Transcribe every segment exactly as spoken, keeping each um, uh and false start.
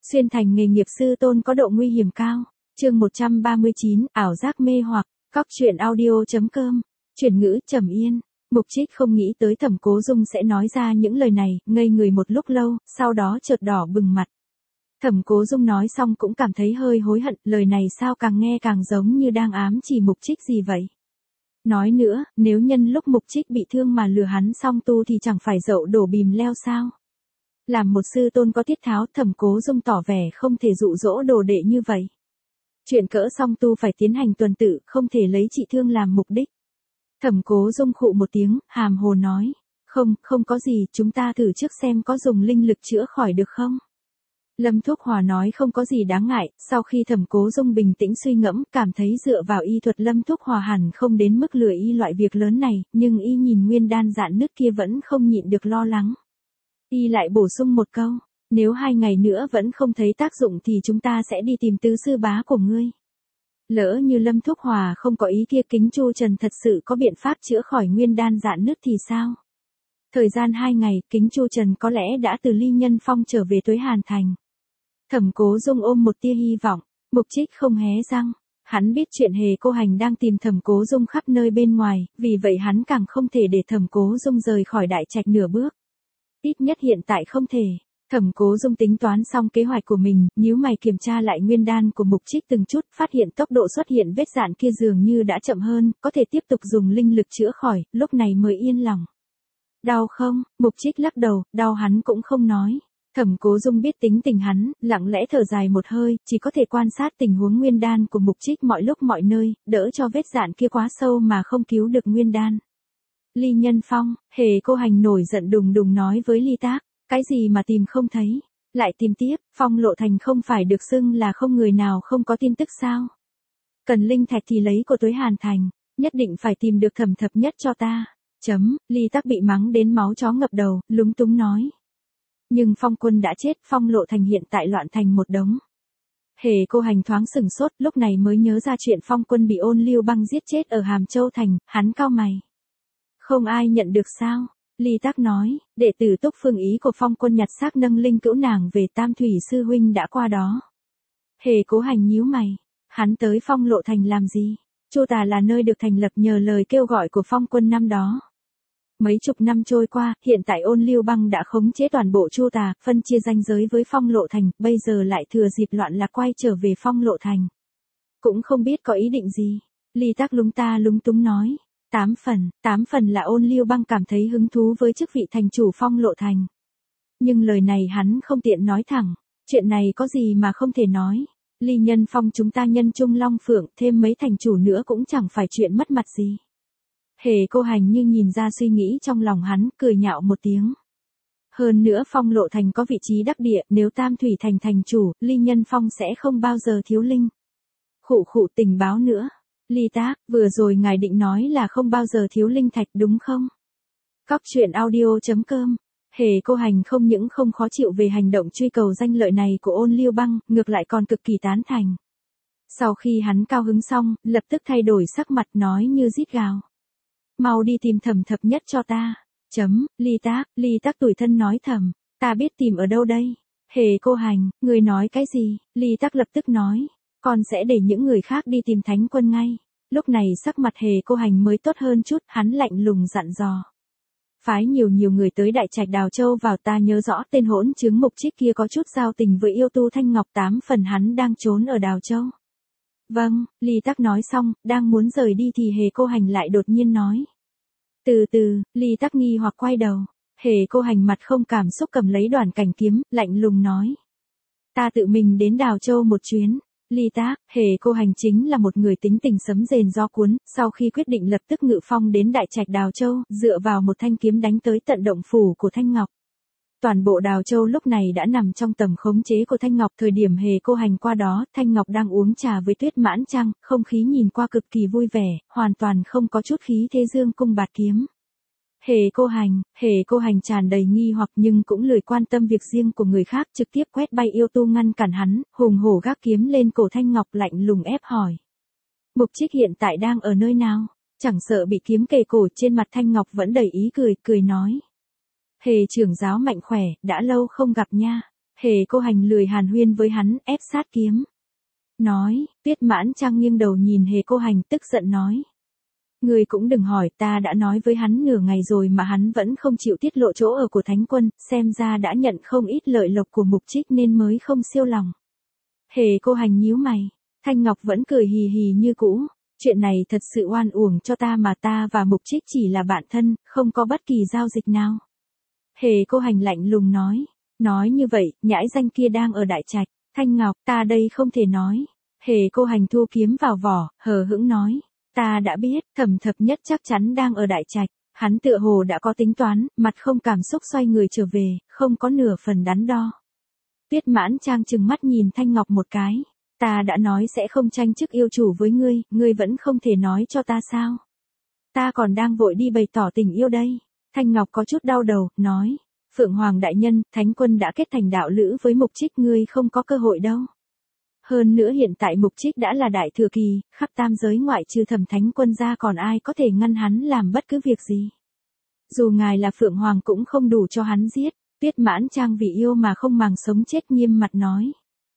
Xuyên thành nghề nghiệp sư tôn có độ nguy hiểm cao. Chương một trăm ba mươi chín, ảo giác mê hoặc. Cóc truyện audio.com. Chuyển ngữ trầm yên. Mục Trích không nghĩ tới Thẩm Cố Dung sẽ nói ra những lời này, ngây người một lúc lâu, sau đó chợt đỏ bừng mặt. Thẩm Cố Dung nói xong cũng cảm thấy hơi hối hận, lời này sao càng nghe càng giống như đang ám chỉ Mục Trích gì vậy. Nói nữa, nếu nhân lúc Mục Trích bị thương mà lừa hắn xong tu thì chẳng phải dậu đổ bìm leo sao. Làm một sư tôn có tiết tháo, Thẩm Cố Dung tỏ vẻ không thể dụ dỗ đồ đệ như vậy. Chuyện cỡ song tu phải tiến hành tuần tự, không thể lấy trị thương làm mục đích. Thẩm Cố Dung khụ một tiếng, hàm hồ nói, không, không có gì, chúng ta thử trước xem có dùng linh lực chữa khỏi được không. Lâm Thúc Hòa nói không có gì đáng ngại, sau khi Thẩm Cố Dung bình tĩnh suy ngẫm, cảm thấy dựa vào y thuật Lâm Thúc Hòa hẳn không đến mức lừa y loại việc lớn này, nhưng y nhìn nguyên đan dạn nứt kia vẫn không nhịn được lo lắng. Y lại bổ sung một câu, nếu hai ngày nữa vẫn không thấy tác dụng thì chúng ta sẽ đi tìm tứ sư bá của ngươi. Lỡ như Lâm Thúc Hòa không có ý kia, Kính Chu Trần thật sự có biện pháp chữa khỏi nguyên đan dạn nứt thì sao? Thời gian hai ngày, Kính Chu Trần có lẽ đã từ Ly Nhân Phong trở về Tuế Hàn Thành. Thẩm Cố Dung ôm một tia hy vọng, Mục Trích không hé răng. Hắn biết chuyện Hề Cô Hành đang tìm Thẩm Cố Dung khắp nơi bên ngoài, vì vậy hắn càng không thể để Thẩm Cố Dung rời khỏi đại trạch nửa bước. Ít nhất hiện tại không thể. Thẩm Cố Dung tính toán xong kế hoạch của mình, nhíu mày kiểm tra lại nguyên đan của Mục Trích từng chút, phát hiện tốc độ xuất hiện vết dạn kia dường như đã chậm hơn, có thể tiếp tục dùng linh lực chữa khỏi, lúc này mới yên lòng. Đau không? Mục Trích lắc đầu, đau hắn cũng không nói. Thẩm Cố Dung biết tính tình hắn, lặng lẽ thở dài một hơi, chỉ có thể quan sát tình huống nguyên đan của Mục Trích mọi lúc mọi nơi, đỡ cho vết dạn kia quá sâu mà không cứu được nguyên đan. Ly Nhân Phong, Hề Cô Hành nổi giận đùng đùng nói với Ly Tác, cái gì mà tìm không thấy, lại tìm tiếp, Phong Lộ Thành không phải được xưng là không người nào không có tin tức sao? Cần linh thạch thì lấy của Tuế Hàn Thành, nhất định phải tìm được Thẩm Thập Nhất cho ta. Chấm, Ly Tác bị mắng đến máu chó ngập đầu, lúng túng nói. Nhưng Phong Quân đã chết, Phong Lộ Thành hiện tại loạn thành một đống. Hề Cô Hành thoáng sừng sốt, lúc này mới nhớ ra chuyện Phong Quân bị Ôn Lưu Băng giết chết ở Hàm Châu Thành, hắn cau mày. Không ai nhận được sao? Ly Tác nói, đệ tử Túc Phương ý của Phong Quân nhặt xác nâng linh cữu nàng về, Tam Thủy sư huynh đã qua đó. Hề Cố Hành nhíu mày, hắn tới Phong Lộ Thành làm gì? Chu Tà là nơi được thành lập nhờ lời kêu gọi của Phong Quân năm đó. Mấy chục năm trôi qua, hiện tại Ôn Lưu Băng đã khống chế toàn bộ Chu Tà, phân chia ranh giới với Phong Lộ Thành, bây giờ lại thừa dịp loạn lạc quay trở về Phong Lộ Thành. Cũng không biết có ý định gì. Ly Tác lúng ta lúng túng nói. Tám phần, tám phần là Ôn Lưu Băng cảm thấy hứng thú với chức vị thành chủ Phong Lộ Thành. Nhưng lời này hắn không tiện nói thẳng, chuyện này có gì mà không thể nói. Ly Nhân Phong chúng ta nhân trung long phượng, thêm mấy thành chủ nữa cũng chẳng phải chuyện mất mặt gì. Hề Cô Hành như nhìn ra suy nghĩ trong lòng hắn, cười nhạo một tiếng. Hơn nữa Phong Lộ Thành có vị trí đắc địa, nếu Tam Thủy Thành thành chủ, Ly Nhân Phong sẽ không bao giờ thiếu linh. Khụ khụ, tình báo nữa. Ly Tác, vừa rồi ngài định nói là không bao giờ thiếu linh thạch đúng không? Cóc truyện audio.com. Hề Cô Hành không những không khó chịu về hành động truy cầu danh lợi này của Ôn Lưu Băng, ngược lại còn cực kỳ tán thành. Sau khi hắn cao hứng xong, lập tức thay đổi sắc mặt nói như rít gào. Mau đi tìm Thẩm Thập Nhất cho ta. Chấm, Ly Tác, Ly Tác tủi thân nói thầm, ta biết tìm ở đâu đây. Hề Cô Hành, người nói cái gì? Ly Tác lập tức nói, con sẽ để những người khác đi tìm Thánh Quân ngay. Lúc này sắc mặt Hề Cô Hành mới tốt hơn chút, hắn lạnh lùng dặn dò. Phái nhiều nhiều người tới đại trạch Đào Châu vào, ta nhớ rõ tên hỗn chứng Mục Trích kia có chút giao tình với yêu tu Thanh Ngọc, tám phần hắn đang trốn ở Đào Châu. Vâng, Ly Tác nói xong, đang muốn rời đi thì Hề Cô Hành lại đột nhiên nói. Từ từ, Ly Tác nghi hoặc quay đầu. Hề Cô Hành mặt không cảm xúc cầm lấy đoàn cảnh kiếm, lạnh lùng nói. Ta tự mình đến Đào Châu một chuyến. Ly Tác, Hề Cô Hành chính là một người tính tình sấm rền gió cuốn, sau khi quyết định lập tức ngự phong đến đại trạch Đào Châu, dựa vào một thanh kiếm đánh tới tận động phủ của Thanh Ngọc. Toàn bộ Đào Châu lúc này đã nằm trong tầm khống chế của Thanh Ngọc, thời điểm Hề Cô Hành qua đó, Thanh Ngọc đang uống trà với Tuyết Mãn Trăng, không khí nhìn qua cực kỳ vui vẻ, hoàn toàn không có chút khí thế dương cung bạt kiếm. Hề Cô Hành, Hề Cô Hành tràn đầy nghi hoặc nhưng cũng lười quan tâm việc riêng của người khác, trực tiếp quét bay yêu tu ngăn cản hắn, hùng hổ gác kiếm lên cổ Thanh Ngọc lạnh lùng ép hỏi. Mục Trích hiện tại đang ở nơi nào? Chẳng sợ bị kiếm kề cổ, trên mặt Thanh Ngọc vẫn đầy ý cười, cười nói. Hề trưởng giáo mạnh khỏe, đã lâu không gặp nha. Hề Cô Hành lười hàn huyên với hắn, ép sát kiếm. Nói, Tuyết Mãn Trang nghiêng đầu nhìn Hề Cô Hành tức giận nói. Ngươi cũng đừng hỏi, ta đã nói với hắn nửa ngày rồi mà hắn vẫn không chịu tiết lộ chỗ ở của Thánh Quân, xem ra đã nhận không ít lợi lộc của Mục Trích nên mới không siêu lòng. Hề Cô Hành nhíu mày, Thanh Ngọc vẫn cười hì hì như cũ, chuyện này thật sự oan uổng cho ta mà ta và Mục Trích chỉ là bạn thân, không có bất kỳ giao dịch nào. Hề Cô Hành lạnh lùng nói, nói như vậy, nhãi danh kia đang ở Đại Trạch, Thanh Ngọc, ta đây không thể nói. Hề Cô Hành thu kiếm vào vỏ, hờ hững nói. Ta đã biết, Thẩm Thập Nhất chắc chắn đang ở Đại Trạch, hắn tựa hồ đã có tính toán, mặt không cảm xúc xoay người trở về, không có nửa phần đắn đo. Tuyết Mãn Trang trừng mắt nhìn Thanh Ngọc một cái, ta đã nói sẽ không tranh chức yêu chủ với ngươi, ngươi vẫn không thể nói cho ta sao? Ta còn đang vội đi bày tỏ tình yêu đây. Thanh Ngọc có chút đau đầu, nói, Phượng Hoàng đại nhân, Thánh Quân đã kết thành đạo lữ với Mục Trích, ngươi không có cơ hội đâu. Hơn nữa hiện tại Mục Trích đã là đại thừa kỳ, khắp tam giới ngoại trừ Thẩm Thánh Quân ra còn ai có thể ngăn hắn làm bất cứ việc gì. Dù ngài là Phượng Hoàng cũng không đủ cho hắn giết. Tuyết Mãn Trang vì yêu mà không màng sống chết nghiêm mặt nói.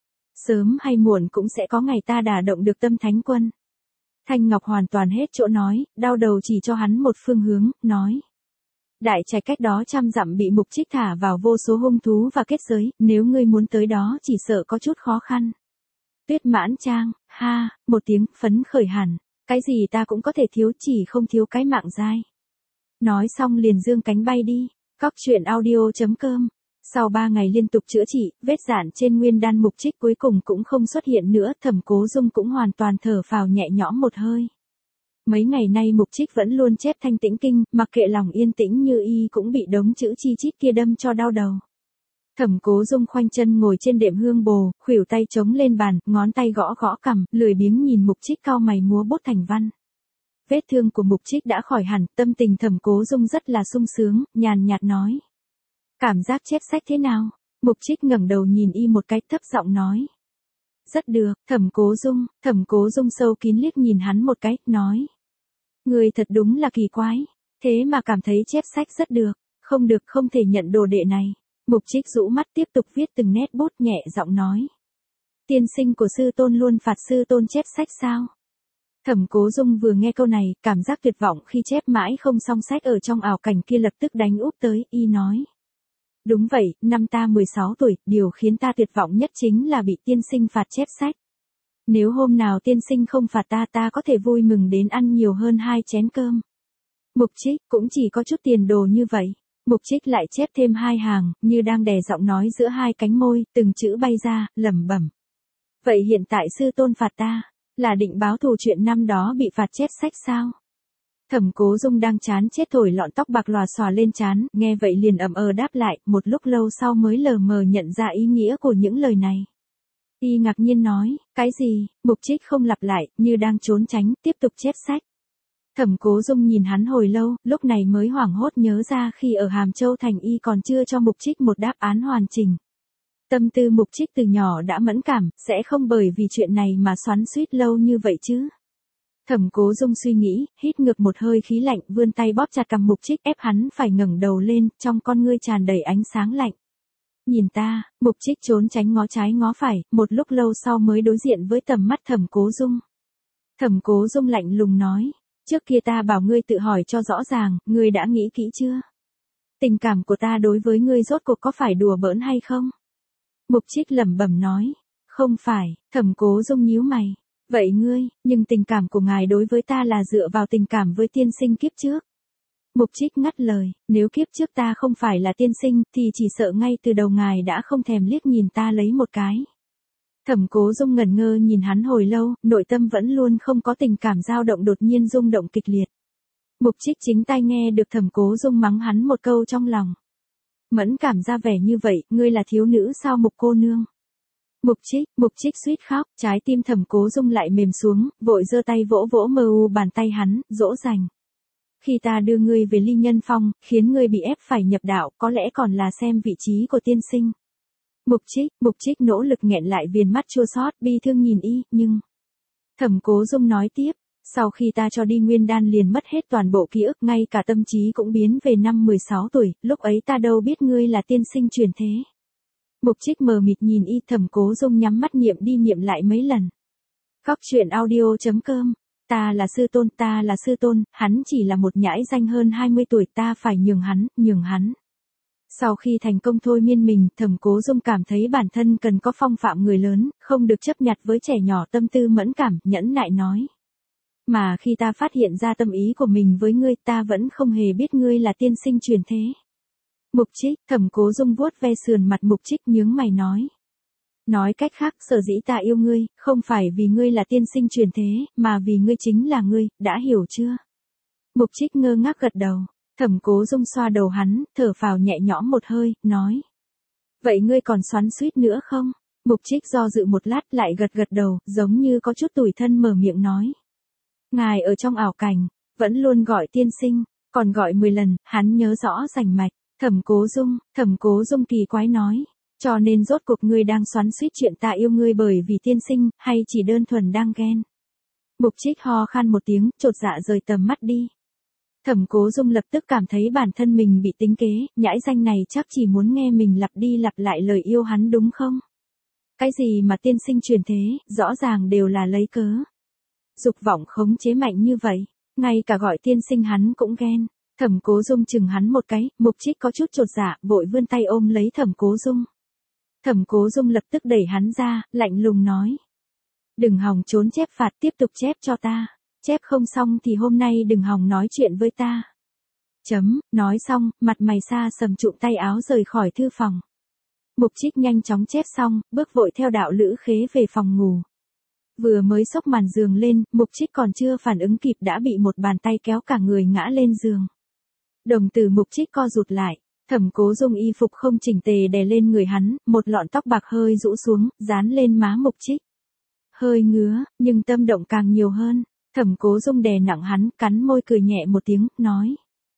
Sớm hay muộn cũng sẽ có ngày ta đả động được tâm Thánh Quân. Thanh Ngọc hoàn toàn hết chỗ nói, đau đầu chỉ cho hắn một phương hướng, nói. Đại Trạch cách đó trăm dặm bị Mục Trích thả vào vô số hung thú và kết giới, nếu ngươi muốn tới đó chỉ sợ có chút khó khăn. Tuyết Mãn Trang, ha, một tiếng phấn khởi hẳn, cái gì ta cũng có thể thiếu chỉ không thiếu cái mạng dai. Nói xong liền dương cánh bay đi, cóc truyện audio chấm com. Sau ba ngày liên tục chữa trị, vết rạn trên nguyên đan Mục Trích cuối cùng cũng không xuất hiện nữa, Thẩm Cố Dung cũng hoàn toàn thở phào nhẹ nhõm một hơi. Mấy ngày nay Mục Trích vẫn luôn chép Thanh Tĩnh Kinh, mặc kệ lòng yên tĩnh như y cũng bị đống chữ chi chít kia đâm cho đau đầu. Thẩm Cố Dung khoanh chân ngồi trên đệm hương bồ, khuỷu tay chống lên bàn, ngón tay gõ gõ cằm, lười biếng nhìn Mục Trích cau mày múa bút thành văn. Vết thương của Mục Trích đã khỏi hẳn, tâm tình Thẩm Cố Dung rất là sung sướng, nhàn nhạt nói. Cảm giác chép sách thế nào? Mục Trích ngẩng đầu nhìn y một cái, thấp giọng nói. Rất được, Thẩm Cố Dung, Thẩm Cố Dung sâu kín liếc nhìn hắn một cái, nói. Người thật đúng là kỳ quái, thế mà cảm thấy chép sách rất được, không được không thể nhận đồ đệ này. Mục Trích rũ mắt tiếp tục viết từng nét bút nhẹ giọng nói. Tiên sinh của sư tôn luôn phạt sư tôn chép sách sao? Thẩm Cố Dung vừa nghe câu này, cảm giác tuyệt vọng khi chép mãi không xong sách ở trong ảo cảnh kia lập tức đánh úp tới, y nói. Đúng vậy, năm ta mười sáu tuổi, điều khiến ta tuyệt vọng nhất chính là bị tiên sinh phạt chép sách. Nếu hôm nào tiên sinh không phạt ta ta có thể vui mừng đến ăn nhiều hơn hai chén cơm. Mục Trích cũng chỉ có chút tiền đồ như vậy. Mục Trích lại chép thêm hai hàng, như đang đè giọng nói giữa hai cánh môi, từng chữ bay ra, lẩm bẩm. Vậy hiện tại sư tôn phạt ta, là định báo thù chuyện năm đó bị phạt chép sách sao? Thẩm Cố Dung đang chán chết thổi lọn tóc bạc lòa xòa lên trán, nghe vậy liền ậm ờ đáp lại, một lúc lâu sau mới lờ mờ nhận ra ý nghĩa của những lời này. Y ngạc nhiên nói, cái gì? Mục Trích không lặp lại, như đang trốn tránh, tiếp tục chép sách. Thẩm Cố Dung nhìn hắn hồi lâu, lúc này mới hoảng hốt nhớ ra khi ở Hàm Châu Thành y còn chưa cho Mục Trích một đáp án hoàn chỉnh. Tâm tư Mục Trích từ nhỏ đã mẫn cảm, sẽ không bởi vì chuyện này mà xoắn xuýt lâu như vậy chứ. Thẩm Cố Dung suy nghĩ, hít ngược một hơi khí lạnh, vươn tay bóp chặt cằm Mục Trích ép hắn phải ngẩng đầu lên, trong con ngươi tràn đầy ánh sáng lạnh. Nhìn ta, Mục Trích trốn tránh ngó trái ngó phải, một lúc lâu sau mới đối diện với tầm mắt Thẩm Cố Dung. Thẩm Cố Dung lạnh lùng nói, trước kia ta bảo ngươi tự hỏi cho rõ ràng, ngươi đã nghĩ kỹ chưa? Tình cảm của ta đối với ngươi rốt cuộc có phải đùa bỡn hay không? Mục Trích lẩm bẩm nói, không phải. Thẩm Cố Dung nhíu mày. Vậy ngươi, nhưng tình cảm của ngài đối với ta là dựa vào tình cảm với tiên sinh kiếp trước. Mục Trích ngắt lời, nếu kiếp trước ta không phải là tiên sinh, thì chỉ sợ ngay từ đầu ngài đã không thèm liếc nhìn ta lấy một cái. Thẩm Cố Dung ngẩn ngơ nhìn hắn hồi lâu, nội tâm vẫn luôn không có tình cảm dao động đột nhiên rung động kịch liệt. Mục Trích chính tai nghe được Thẩm Cố Dung mắng hắn một câu trong lòng. Mẫn cảm ra vẻ như vậy, ngươi là thiếu nữ sao Mục cô nương? Mục Trích, Mục Trích suýt khóc, trái tim Thẩm Cố Dung lại mềm xuống, vội giơ tay vỗ vỗ mờ u bàn tay hắn, dỗ dành. Khi ta đưa ngươi về Ly Nhân Phong, khiến ngươi bị ép phải nhập đạo, có lẽ còn là xem vị trí của tiên sinh. Mục Trích, Mục Trích nỗ lực nghẹn lại viền mắt chua xót, bi thương nhìn y, nhưng... Thẩm Cố Dung nói tiếp, sau khi ta cho đi nguyên đan liền mất hết toàn bộ ký ức, ngay cả tâm trí cũng biến về năm mười sáu tuổi, lúc ấy ta đâu biết ngươi là tiên sinh truyền thế. Mục Trích mờ mịt nhìn y, Thẩm Cố Dung nhắm mắt niệm đi niệm lại mấy lần. Cóc truyện audio chấm com. Ta là sư tôn, ta là sư tôn, hắn chỉ là một nhãi danh hơn hai mươi tuổi, ta phải nhường hắn, nhường hắn. Sau khi thành công thôi miên mình, Thẩm Cố Dung cảm thấy bản thân cần có phong phạm người lớn, không được chấp nhặt với trẻ nhỏ tâm tư mẫn cảm, nhẫn nại nói. Mà khi ta phát hiện ra tâm ý của mình với ngươi, ta vẫn không hề biết ngươi là tiên sinh truyền thế. Mục Trích, Thẩm Cố Dung vuốt ve sườn mặt Mục Trích nhướng mày nói. Nói cách khác, sở dĩ ta yêu ngươi, không phải vì ngươi là tiên sinh truyền thế, mà vì ngươi chính là ngươi, đã hiểu chưa? Mục Trích ngơ ngác gật đầu. Thẩm Cố Dung xoa đầu hắn, thở phào nhẹ nhõm một hơi, nói. Vậy ngươi còn xoắn xuýt nữa không? Mục Trích do dự một lát lại gật gật đầu, giống như có chút tủi thân mở miệng nói. Ngài ở trong ảo cảnh, vẫn luôn gọi tiên sinh, còn gọi mười lần, hắn nhớ rõ rành mạch. Thẩm Cố Dung, Thẩm Cố Dung kỳ quái nói. Cho nên rốt cuộc ngươi đang xoắn xuýt chuyện ta yêu ngươi bởi vì tiên sinh, hay chỉ đơn thuần đang ghen? Mục Trích ho khan một tiếng, chột dạ rời tầm mắt đi. Thẩm Cố Dung lập tức cảm thấy bản thân mình bị tính kế, nhãi danh này chắc chỉ muốn nghe mình lặp đi lặp lại lời yêu hắn đúng không? Cái gì mà tiên sinh truyền thế, rõ ràng đều là lấy cớ. Dục vọng khống chế mạnh như vậy, ngay cả gọi tiên sinh hắn cũng ghen. Thẩm Cố Dung chừng hắn một cái, Mục Trích có chút chột dạ, vội vươn tay ôm lấy Thẩm Cố Dung. Thẩm Cố Dung lập tức đẩy hắn ra, lạnh lùng nói. Đừng hòng trốn chép phạt, tiếp tục chép cho ta. Chép không xong thì hôm nay đừng hòng nói chuyện với ta. Chấm, nói xong, mặt mày xa sầm trụm tay áo rời khỏi thư phòng. Mục Trích nhanh chóng chép xong, bước vội theo đạo Lữ Khế về phòng ngủ. Vừa mới xốc màn giường lên, Mục Trích còn chưa phản ứng kịp đã bị một bàn tay kéo cả người ngã lên giường. Đồng tử Mục Trích co rụt lại. Thẩm Cố Dung y phục không chỉnh tề đè lên người hắn, một lọn tóc bạc hơi rũ xuống, dán lên má Mục Trích. Hơi ngứa, nhưng tâm động càng nhiều hơn. Thẩm Cố Dung đè nặng hắn, cắn môi cười nhẹ một tiếng, nói.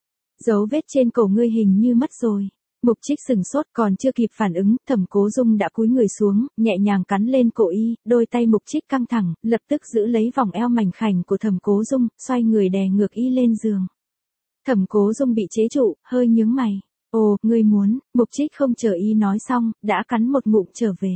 Dấu vết trên cổ ngươi hình như mất rồi. Mục Trích sừng sốt, còn chưa kịp phản ứng, Thẩm Cố Dung đã cúi người xuống, nhẹ nhàng cắn lên cổ y, đôi tay Mục Trích căng thẳng, lập tức giữ lấy vòng eo mảnh khảnh của Thẩm Cố Dung, xoay người đè ngược y lên giường. Thẩm Cố Dung bị chế trụ, hơi nhướng mày. Ồ, ngươi muốn, Mục Trích không chờ y nói xong, đã cắn một ngụm trở về.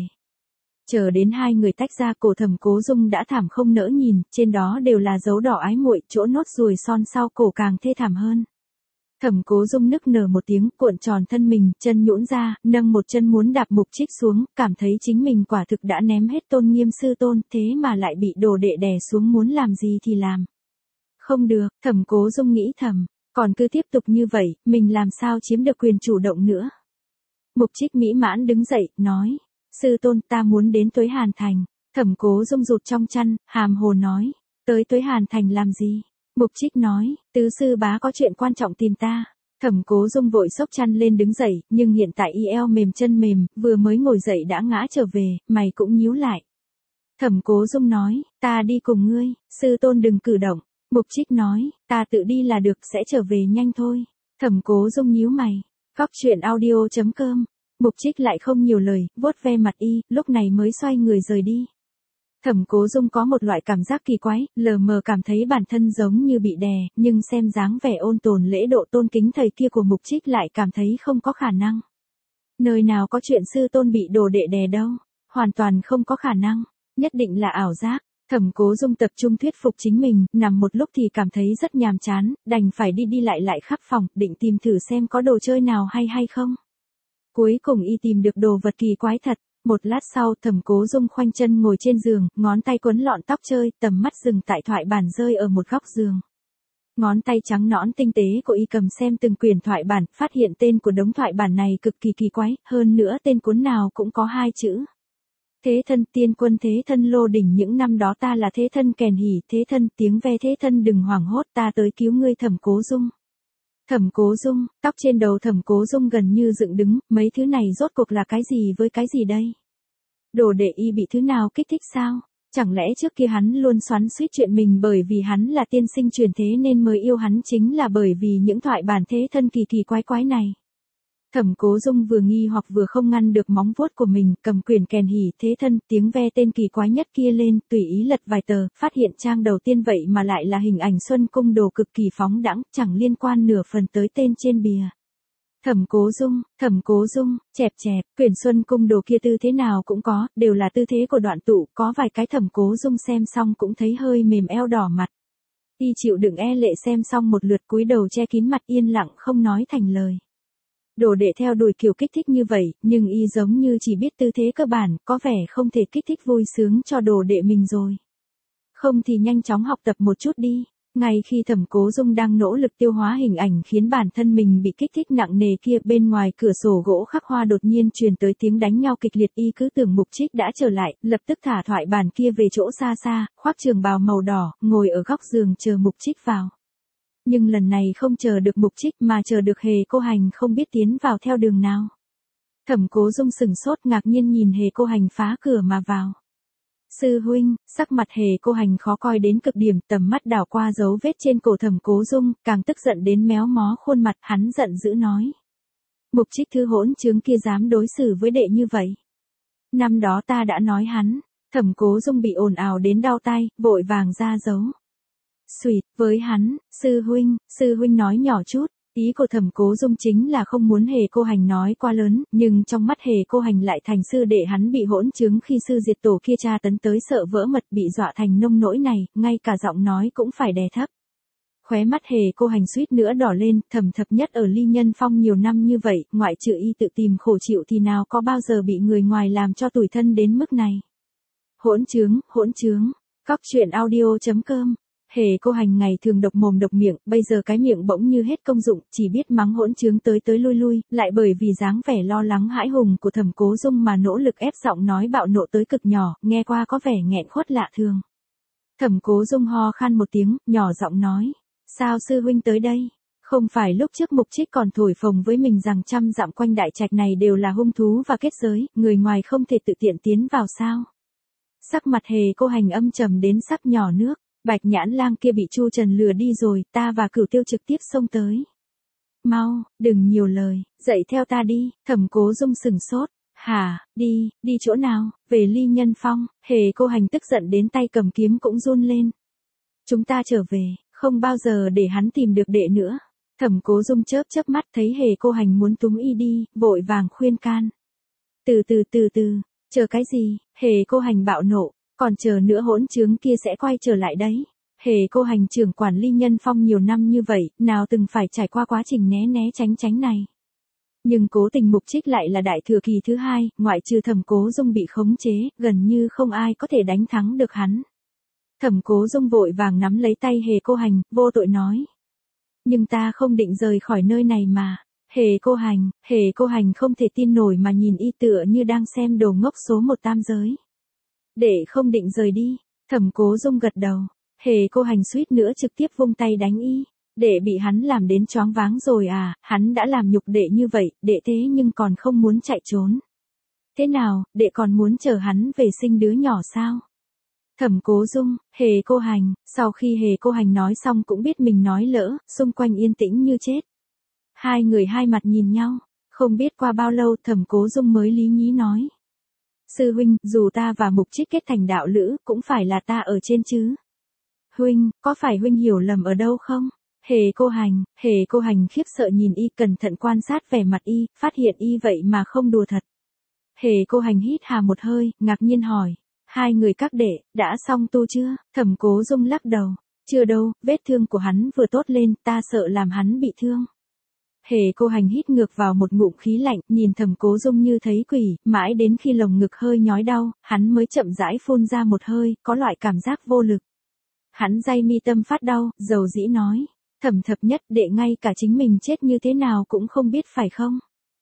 Chờ đến hai người tách ra, cổ Thẩm Cố Dung đã thảm không nỡ nhìn, trên đó đều là dấu đỏ ái muội, chỗ nốt ruồi son sau cổ càng thê thảm hơn. Thẩm Cố Dung nức nở một tiếng, cuộn tròn thân mình, chân nhũn ra, nâng một chân muốn đạp Mục Trích xuống, cảm thấy chính mình quả thực đã ném hết tôn nghiêm sư tôn, thế mà lại bị đồ đệ đè xuống, muốn làm gì thì làm. Không được, Thẩm Cố Dung nghĩ thầm. Còn cứ tiếp tục như vậy, mình làm sao chiếm được quyền chủ động nữa. Mục Trích mỹ mãn đứng dậy, nói. Sư tôn, ta muốn đến Tuế Hàn Thành. Thẩm Cố Dung rụt trong chăn, hàm hồ nói. Tới Tuế Hàn Thành làm gì? Mục Trích nói, tứ sư bá có chuyện quan trọng tìm ta. Thẩm Cố Dung vội xốc chăn lên đứng dậy, nhưng hiện tại y eo mềm chân mềm, vừa mới ngồi dậy đã ngã trở về, mày cũng nhíu lại. Thẩm Cố Dung nói, ta đi cùng ngươi, sư tôn đừng cử động. Mục Trích nói, ta tự đi là được, sẽ trở về nhanh thôi. Thẩm Cố Dung nhíu mày. Cóc truyện audio chấm com. Mục Trích lại không nhiều lời, vuốt ve mặt y, lúc này mới xoay người rời đi. Thẩm Cố Dung có một loại cảm giác kỳ quái, lờ mờ cảm thấy bản thân giống như bị đè, nhưng xem dáng vẻ ôn tồn lễ độ tôn kính thầy kia của Mục Trích lại cảm thấy không có khả năng. Nơi nào có chuyện sư tôn bị đồ đệ đè đâu, hoàn toàn không có khả năng, nhất định là ảo giác. Thẩm Cố Dung tập trung thuyết phục chính mình, nằm một lúc thì cảm thấy rất nhàm chán, đành phải đi đi lại lại khắp phòng, định tìm thử xem có đồ chơi nào hay hay không. Cuối cùng y tìm được đồ vật kỳ quái thật. Một lát sau, Thẩm Cố Dung khoanh chân ngồi trên giường, ngón tay quấn lọn tóc chơi, tầm mắt dừng tại thoại bản rơi ở một góc giường. Ngón tay trắng nõn tinh tế của y cầm xem từng quyển thoại bản, phát hiện tên của đống thoại bản này cực kỳ kỳ quái, hơn nữa tên cuốn nào cũng có hai chữ. Thế thân tiên quân thế thân lô đỉnh, những năm đó ta là thế thân kèn hỉ, thế thân tiếng ve, thế thân đừng hoảng hốt, ta tới cứu ngươi. Thẩm Cố Dung. Thẩm Cố Dung, tóc trên đầu Thẩm Cố Dung gần như dựng đứng, mấy thứ này rốt cuộc là cái gì với cái gì đây? Đồ đệ y bị thứ nào kích thích sao? Chẳng lẽ trước kia hắn luôn xoắn xuýt chuyện mình bởi vì hắn là tiên sinh truyền thế nên mới yêu hắn, chính là bởi vì những thoại bản thế thân kỳ kỳ quái quái này? Thẩm Cố Dung vừa nghi hoặc vừa không ngăn được móng vuốt của mình, cầm quyển kèn hỉ thế thân tiếng ve tên kỳ quái nhất kia lên, tùy ý lật vài tờ, phát hiện trang đầu tiên vậy mà lại là hình ảnh Xuân Cung Đồ cực kỳ phóng đãng, chẳng liên quan nửa phần tới tên trên bìa. Thẩm Cố Dung, Thẩm Cố Dung, chẹp chẹp, Quyển Xuân Cung đồ kia tư thế nào cũng có, đều là tư thế của Đoạn Tụ, có vài cái Thẩm Cố Dung xem xong cũng thấy hơi mềm eo đỏ mặt. Y chịu đựng e lệ xem xong một lượt cúi đầu che kín mặt yên lặng không nói thành lời. Đồ đệ theo đuổi kiểu kích thích như vậy, nhưng y giống như chỉ biết tư thế cơ bản, có vẻ không thể kích thích vui sướng cho đồ đệ mình rồi. Không thì nhanh chóng học tập một chút đi. Ngay khi Thẩm Cố Dung đang nỗ lực tiêu hóa hình ảnh khiến bản thân mình bị kích thích nặng nề kia, bên ngoài cửa sổ gỗ khắc hoa đột nhiên truyền tới tiếng đánh nhau kịch liệt. Y cứ tưởng Mục Trích đã trở lại, lập tức thả thoại bàn kia về chỗ xa xa, khoác trường bào màu đỏ, ngồi ở góc giường chờ Mục Trích vào. Nhưng lần này không chờ được Mục Trích mà chờ được Hề Cô Hành không biết tiến vào theo đường nào. Thẩm Cố Dung sừng sốt ngạc nhiên nhìn Hề Cô Hành phá cửa mà vào. Sư huynh, sắc mặt Hề Cô Hành khó coi đến cực điểm, tầm mắt đảo qua dấu vết trên cổ Thẩm Cố Dung, càng tức giận đến méo mó khuôn mặt, hắn giận dữ nói. Mục Trích thứ hỗn trướng kia dám đối xử với đệ như vậy. Năm đó ta đã nói hắn. Thẩm Cố Dung bị ồn ào đến đau tay, vội vàng ra dấu. Xùyt, với hắn, sư huynh, sư huynh nói nhỏ chút. Ý của Thẩm Cố Dung chính là không muốn Hề Cô Hành nói quá lớn, nhưng trong mắt Hề Cô Hành lại thành sư đệ hắn bị hỗn trướng khi sư diệt tổ kia tra tấn tới sợ vỡ mật, bị dọa thành nông nỗi này, ngay cả giọng nói cũng phải đè thấp. Khóe mắt Hề Cô Hành suýt nữa đỏ lên, thầm thập nhất ở Ly Nhân Phong nhiều năm như vậy, ngoại trừ y tự tìm khổ chịu thì nào có bao giờ bị người ngoài làm cho tủi thân đến mức này. Hỗn trướng, hỗn trướng, Cóc Truyện Audio chấm com. Hề Cô Hành ngày thường độc mồm độc miệng, bây giờ cái miệng bỗng như hết công dụng, chỉ biết mắng hỗn trướng tới tới lui lui, lại bởi vì dáng vẻ lo lắng hãi hùng của Thẩm Cố Dung mà nỗ lực ép giọng nói bạo nộ tới cực nhỏ, nghe qua có vẻ nghẹn khuất lạ thường. Thẩm Cố Dung ho khan một tiếng, nhỏ giọng nói, sao sư huynh tới đây? Không phải lúc trước Mục Trích còn thổi phồng với mình rằng trăm dặm quanh đại trạch này đều là hung thú và kết giới, người ngoài không thể tự tiện tiến vào sao? Sắc mặt Hề Cô Hành âm trầm đến sắc nhỏ nước. Bạch Nhãn Lang kia bị Chu Trần lừa đi rồi, ta và Cửu Tiêu trực tiếp xông tới. Mau, đừng nhiều lời, dậy theo ta đi. Thẩm Cố Dung sừng sốt. Hả, đi, đi chỗ nào? Về Ly Nhân Phong. Hề Cô Hành tức giận đến tay cầm kiếm cũng run lên. Chúng ta trở về, không bao giờ để hắn tìm được đệ nữa. Thẩm Cố Dung chớp chớp mắt thấy Hề Cô Hành muốn túm y đi, vội vàng khuyên can. Từ từ từ từ, chờ cái gì? Hề Cô Hành bạo nộ. Còn chờ nữa hỗn trướng kia sẽ quay trở lại đấy. Hề Cô Hành trưởng quản Ly Nhân Phong nhiều năm như vậy, nào từng phải trải qua quá trình né né tránh tránh này. Nhưng cố tình Mục Trích lại là đại thừa kỳ thứ hai, ngoại trừ Thẩm Cố Dung bị khống chế, gần như không ai có thể đánh thắng được hắn. Thẩm Cố Dung vội vàng nắm lấy tay Hề Cô Hành, vô tội nói. Nhưng ta không định rời khỏi nơi này mà. Hề Cô Hành, Hề Cô Hành không thể tin nổi mà nhìn y tựa như đang xem đồ ngốc số một tam giới. Để không định rời đi. Thẩm Cố Dung gật đầu. Hề Cô Hành suýt nữa trực tiếp vung tay đánh y. Đệ bị hắn làm đến choáng váng rồi à, hắn đã làm nhục đệ như vậy, đệ thế nhưng còn không muốn chạy trốn. Thế nào, đệ còn muốn chờ hắn về sinh đứa nhỏ sao? Thẩm Cố Dung, Hề Cô Hành, sau khi Hề Cô Hành nói xong cũng biết mình nói lỡ, xung quanh yên tĩnh như chết. Hai người hai mặt nhìn nhau, không biết qua bao lâu Thẩm Cố Dung mới lý nhí nói. Sư huynh, dù ta và Mục Trích kết thành đạo lữ, cũng phải là ta ở trên chứ. Huynh, có phải huynh hiểu lầm ở đâu không? Hề Cô Hành, Hề Cô Hành khiếp sợ nhìn y, cẩn thận quan sát vẻ mặt y, phát hiện y vậy mà không đùa thật. Hề Cô Hành hít hà một hơi, ngạc nhiên hỏi. Hai người các đệ, đã xong tu chưa? Thẩm Cố Dung lắc đầu. Chưa đâu, vết thương của hắn vừa tốt lên, ta sợ làm hắn bị thương. Hề Cô Hành hít ngược vào một ngụm khí lạnh, nhìn Thẩm Cố Dung như thấy quỷ, mãi đến khi lồng ngực hơi nhói đau, hắn mới chậm rãi phun ra một hơi, có loại cảm giác vô lực. Hắn day mi tâm phát đau, dầu dĩ nói, Thẩm thập nhất, đệ ngay cả chính mình chết như thế nào cũng không biết phải không?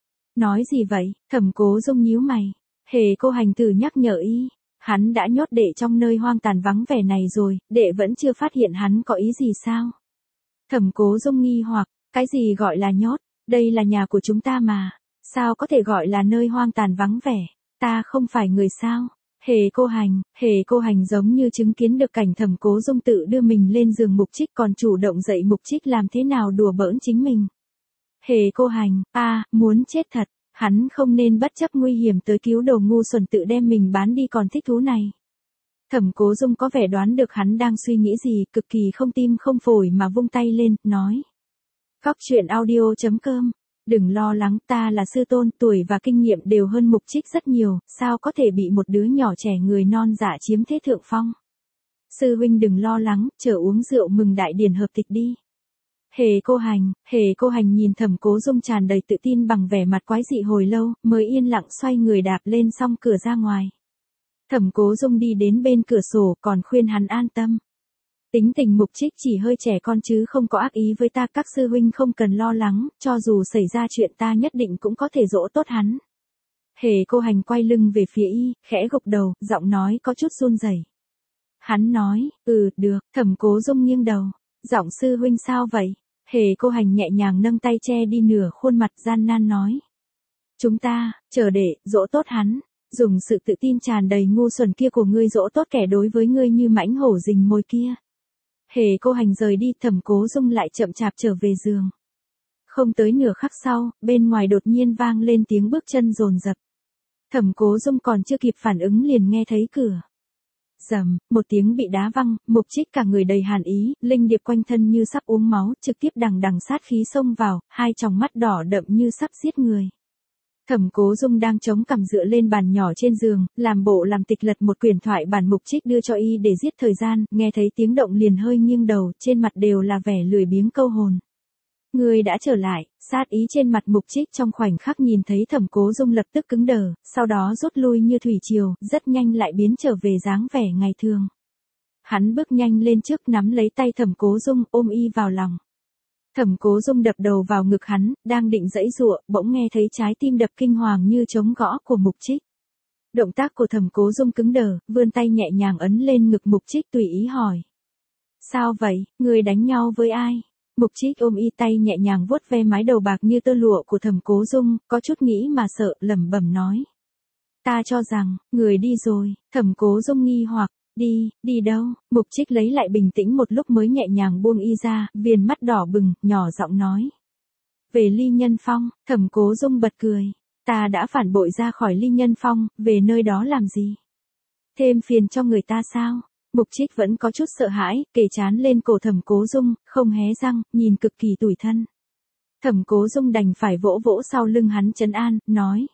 Nói gì vậy? Thẩm Cố Dung nhíu mày. Hề Cô Hành từ nhắc nhở y, hắn đã nhốt đệ trong nơi hoang tàn vắng vẻ này rồi, đệ vẫn chưa phát hiện hắn có ý gì sao? Thẩm Cố Dung nghi hoặc. Cái gì gọi là nhốt? Đây là nhà của chúng ta mà. Sao có thể gọi là nơi hoang tàn vắng vẻ? Ta không phải người sao? Hề Cô Hành, Hề Cô Hành giống như chứng kiến được cảnh Thẩm Cố Dung tự đưa mình lên giường Mục Trích còn chủ động dạy Mục Trích làm thế nào đùa bỡn chính mình. Hề Cô Hành, a à, muốn chết thật, hắn không nên bất chấp nguy hiểm tới cứu đồ ngu xuẩn tự đem mình bán đi còn thích thú này. Thẩm Cố Dung có vẻ đoán được hắn đang suy nghĩ gì, cực kỳ không tim không phổi mà vung tay lên, nói. Cóc Truyện Audio chấm com Đừng lo lắng, ta là sư tôn, tuổi và kinh nghiệm đều hơn Mục Trích rất nhiều, sao có thể bị một đứa nhỏ trẻ người non dạ chiếm thế thượng phong. Sư huynh đừng lo lắng, chờ uống rượu mừng đại điển hợp tịch đi. Hề cô hành, hề cô hành nhìn Thẩm Cố Dung tràn đầy tự tin bằng vẻ mặt quái dị hồi lâu, mới yên lặng xoay người đạp lên song cửa ra ngoài. Thẩm Cố Dung đi đến bên cửa sổ còn khuyên hắn an tâm. Tính tình Mục Trích chỉ hơi trẻ con chứ không có ác ý với ta, các sư huynh không cần lo lắng, cho dù xảy ra chuyện ta nhất định cũng có thể dỗ tốt hắn. Hề cô hành quay lưng về phía y, khẽ gục đầu, giọng nói có chút run rẩy. Hắn nói, ừ, được, Thẩm Cố Dung nghiêng đầu, giọng sư huynh sao vậy? Hề cô hành nhẹ nhàng nâng tay che đi nửa khuôn mặt gian nan nói. Chúng ta, chờ để, dỗ tốt hắn, dùng sự tự tin tràn đầy ngu xuẩn kia của ngươi dỗ tốt kẻ đối với ngươi như mãnh hổ rình mồi kia. Hề cô hành rời đi, Thẩm Cố Dung lại chậm chạp trở về giường. Không tới nửa khắc sau, bên ngoài đột nhiên vang lên tiếng bước chân dồn dập. Thẩm Cố Dung còn chưa kịp phản ứng liền nghe thấy cửa. Rầm, một tiếng bị đá văng, Mục Trích cả người đầy hàn ý, linh điệp quanh thân như sắp uống máu, trực tiếp đằng đằng sát khí xông vào, hai tròng mắt đỏ đậm như sắp giết người. Thẩm Cố Dung đang chống cằm dựa lên bàn nhỏ trên giường, làm bộ làm tịch lật một quyển thoại bản Mục Trích đưa cho y để giết thời gian, nghe thấy tiếng động liền hơi nghiêng đầu, trên mặt đều là vẻ lười biếng câu hồn. Ngươi đã trở lại, sát ý trên mặt Mục Trích trong khoảnh khắc nhìn thấy Thẩm Cố Dung lập tức cứng đờ, sau đó rút lui như thủy triều, rất nhanh lại biến trở về dáng vẻ ngày thường. Hắn bước nhanh lên trước nắm lấy tay Thẩm Cố Dung ôm y vào lòng. Thẩm Cố Dung đập đầu vào ngực hắn, đang định giãy giụa, bỗng nghe thấy trái tim đập kinh hoàng như trống gõ của Mục Trích. Động tác của Thẩm Cố Dung cứng đờ, vươn tay nhẹ nhàng ấn lên ngực Mục Trích tùy ý hỏi. Sao vậy, ngươi đánh nhau với ai? Mục Trích ôm y tay nhẹ nhàng vuốt ve mái đầu bạc như tơ lụa của Thẩm Cố Dung, có chút nghĩ mà sợ, lẩm bẩm nói. Ta cho rằng, người đi rồi, Thẩm Cố Dung nghi hoặc, đi, đi đâu? Mục Trích lấy lại bình tĩnh một lúc mới nhẹ nhàng buông y ra, viền mắt đỏ bừng, nhỏ giọng nói. Về Ly Nhân Phong, Thẩm Cố Dung bật cười. Ta đã phản bội ra khỏi Ly Nhân Phong, về nơi đó làm gì? Thêm phiền cho người ta sao? Mục Trích vẫn có chút sợ hãi, kề trán lên cổ Thẩm Cố Dung, không hé răng, nhìn cực kỳ tủi thân. Thẩm Cố Dung đành phải vỗ vỗ sau lưng hắn trấn an, nói.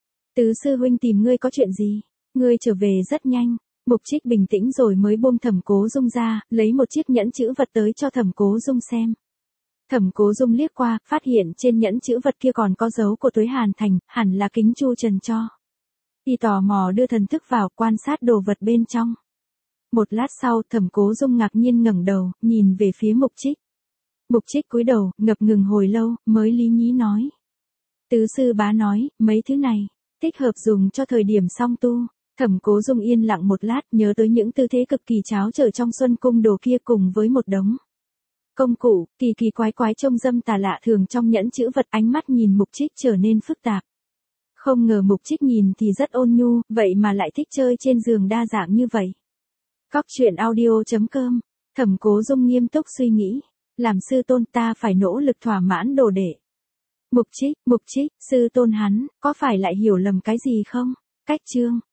Tứ sư huynh tìm ngươi có chuyện gì? Ngươi trở về rất nhanh. Mục Trích bình tĩnh rồi mới buông Thẩm Cố Dung ra, lấy một chiếc nhẫn chữ vật tới cho Thẩm Cố Dung xem. Thẩm Cố Dung liếc qua, phát hiện trên nhẫn chữ vật kia còn có dấu của Tuế Hàn Thành, hẳn là Kính Chu Trần cho. Y tò mò đưa thần thức vào, quan sát đồ vật bên trong. Một lát sau, Thẩm Cố Dung ngạc nhiên ngẩng đầu, nhìn về phía Mục Trích. Mục Trích cúi đầu, ngập ngừng hồi lâu, mới lý nhí nói. Tứ sư bá nói, mấy thứ này, thích hợp dùng cho thời điểm song tu. Thẩm Cố Dung yên lặng một lát, nhớ tới những tư thế cực kỳ tráo trở trong Xuân Cung đồ kia cùng với một đống công cụ, kỳ kỳ quái quái trông dâm tà lạ thường trong nhẫn chữ vật, ánh mắt nhìn Mục Trích trở nên phức tạp. Không ngờ Mục Trích nhìn thì rất ôn nhu, vậy mà lại thích chơi trên giường đa dạng như vậy. Cóc truyện audio chấm com, Thẩm Cố Dung nghiêm túc suy nghĩ, làm sư tôn ta phải nỗ lực thỏa mãn đồ đệ. Mục Trích, Mục Trích, sư tôn hắn, có phải lại hiểu lầm cái gì không? Cách chương